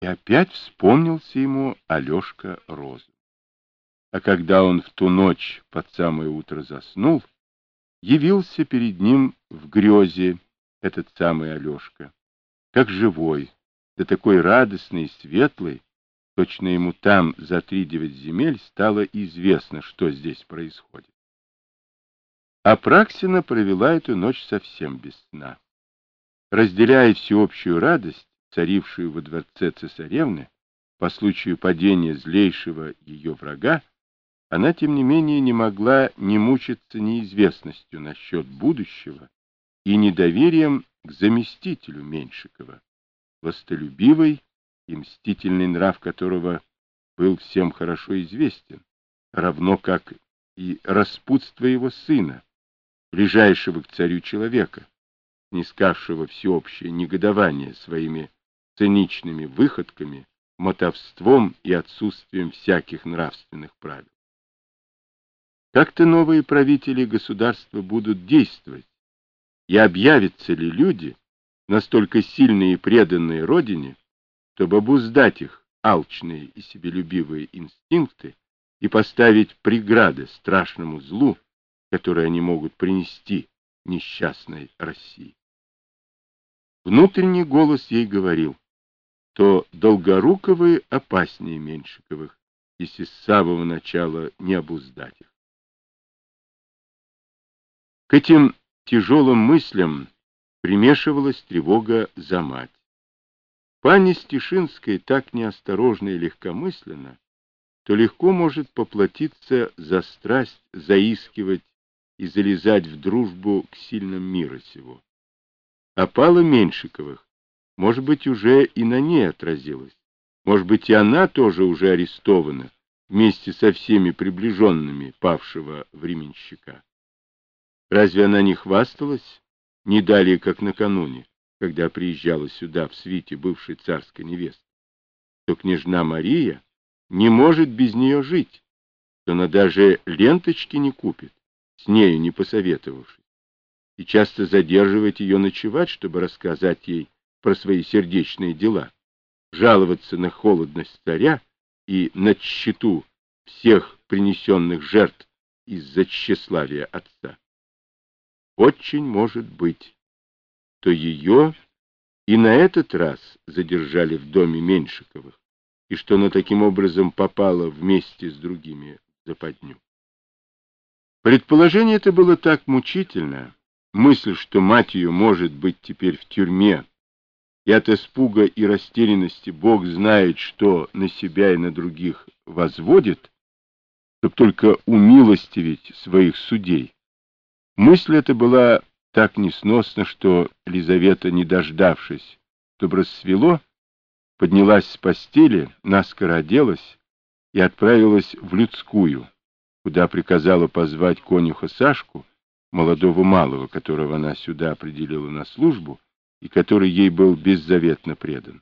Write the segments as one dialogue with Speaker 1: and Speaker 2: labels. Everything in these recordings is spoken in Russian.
Speaker 1: опять вспомнился ему Алешка Розов. А когда он в ту ночь под самое утро заснул, явился перед ним в грезе этот самый Алешка, как живой, да такой радостный и светлый, точно ему там за 3-9 земель стало известно, что здесь происходит. Апраксина провела эту ночь совсем без сна. Разделяя всеобщую радость, царившую во дворце цесаревны, по случаю падения злейшего ее врага, она, тем не менее, не могла не мучиться неизвестностью насчет будущего и недоверием к заместителю Меньшикова, властолюбивый и мстительный нрав которого был всем хорошо известен, равно как и распутство его сына, ближайшего к царю человека, снискавшего всеобщее негодование своими циничными выходками, мотовством и отсутствием всяких нравственных правил. Как-то новые правители государства будут действовать, и объявятся ли люди, настолько сильные и преданные родине, чтобы обуздать их алчные и себелюбивые инстинкты и поставить преграды страшному злу, которое они могут принести несчастной России. Внутренний голос ей говорил, что Долгоруковы опаснее Меньшиковых, если с самого начала не обуздать их. К этим тяжелым мыслям примешивалась тревога за мать. Пани Стешинская так неосторожна и легкомысленна, что легко может поплатиться за страсть, заискивать и залезать в дружбу к сильным мира сего. Опала Меньшиковых, может быть, уже и на ней отразилась, может быть, и она тоже уже арестована вместе со всеми приближенными павшего временщика. Разве она не хвасталась, не далее, как накануне, когда приезжала сюда в свите бывшей царской невесты, что княжна Мария не может без нее жить, что она даже ленточки не купит, с нею не посоветовавшись, и часто задерживает ее ночевать, чтобы рассказать ей про свои сердечные дела, жаловаться на холодность царя и на тщету всех принесенных жертв из-за тщеславия отца. Очень может быть, что ее и на этот раз задержали в доме Меньшиковых, и что она таким образом попала вместе с другими в западню. Предположение это было так мучительно, мысль, что мать ее может быть теперь в тюрьме, и от испуга и растерянности Бог знает, что на себя и на других возводит, чтоб только умилостивить своих судей. Мысль эта была так несносна, что Лизавета, не дождавшись, чтобы рассвело, поднялась с постели, наскоро оделась и отправилась в людскую, куда приказала позвать конюха Сашку, молодого малого, которого она сюда определила на службу и который ей был беззаветно предан.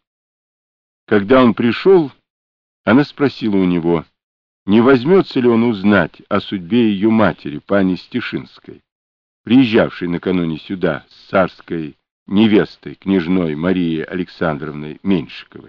Speaker 1: Когда он пришел, она спросила у него, не возьмется ли он узнать о судьбе ее матери, пани Стешинской, приезжавшей накануне сюда с царской невестой, княжной Марией Александровной Меньшиковой.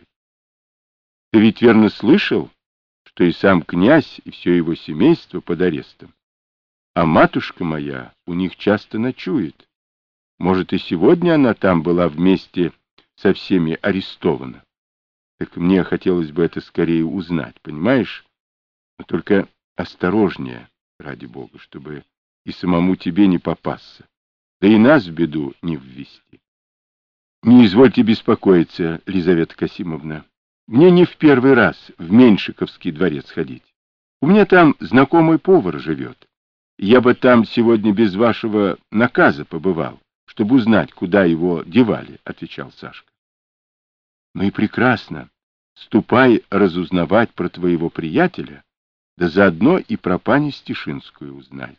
Speaker 1: Ты ведь верно слышал, что и сам князь, и все его семейство под арестом? А матушка моя у них часто ночует. Может, и сегодня она там была вместе со всеми арестована. Так мне хотелось бы это скорее узнать, понимаешь? Но только осторожнее, ради Бога, чтобы и самому тебе не попасться, да и нас в беду не ввести. Не извольте беспокоиться, Лизавета Касимовна. Мне не в первый раз в Меньшиковский дворец ходить. У меня там знакомый повар живет. Я бы там сегодня без вашего наказа побывал, чтобы узнать, куда его девали, — отвечал Сашка. Ну и прекрасно. Ступай разузнавать про твоего приятеля, да заодно и про пани Стешинскую узнай.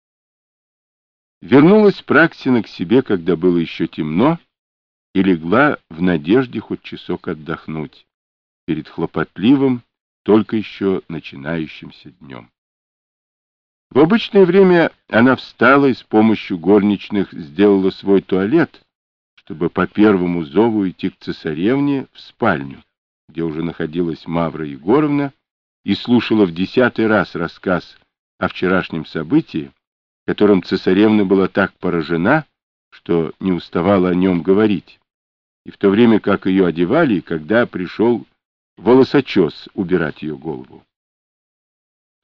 Speaker 1: Вернулась Праксина к себе, когда было еще темно, и легла в надежде хоть часок отдохнуть перед хлопотливым, только еще начинающимся днем. В обычное время она встала и с помощью горничных сделала свой туалет, чтобы по первому зову идти к цесаревне в спальню, где уже находилась Мавра Егоровна, и слушала в 10-й раз рассказ о вчерашнем событии, которым цесаревна была так поражена, что не уставала о нем говорить, и в то время как ее одевали, когда пришел волосочес убирать ее голову.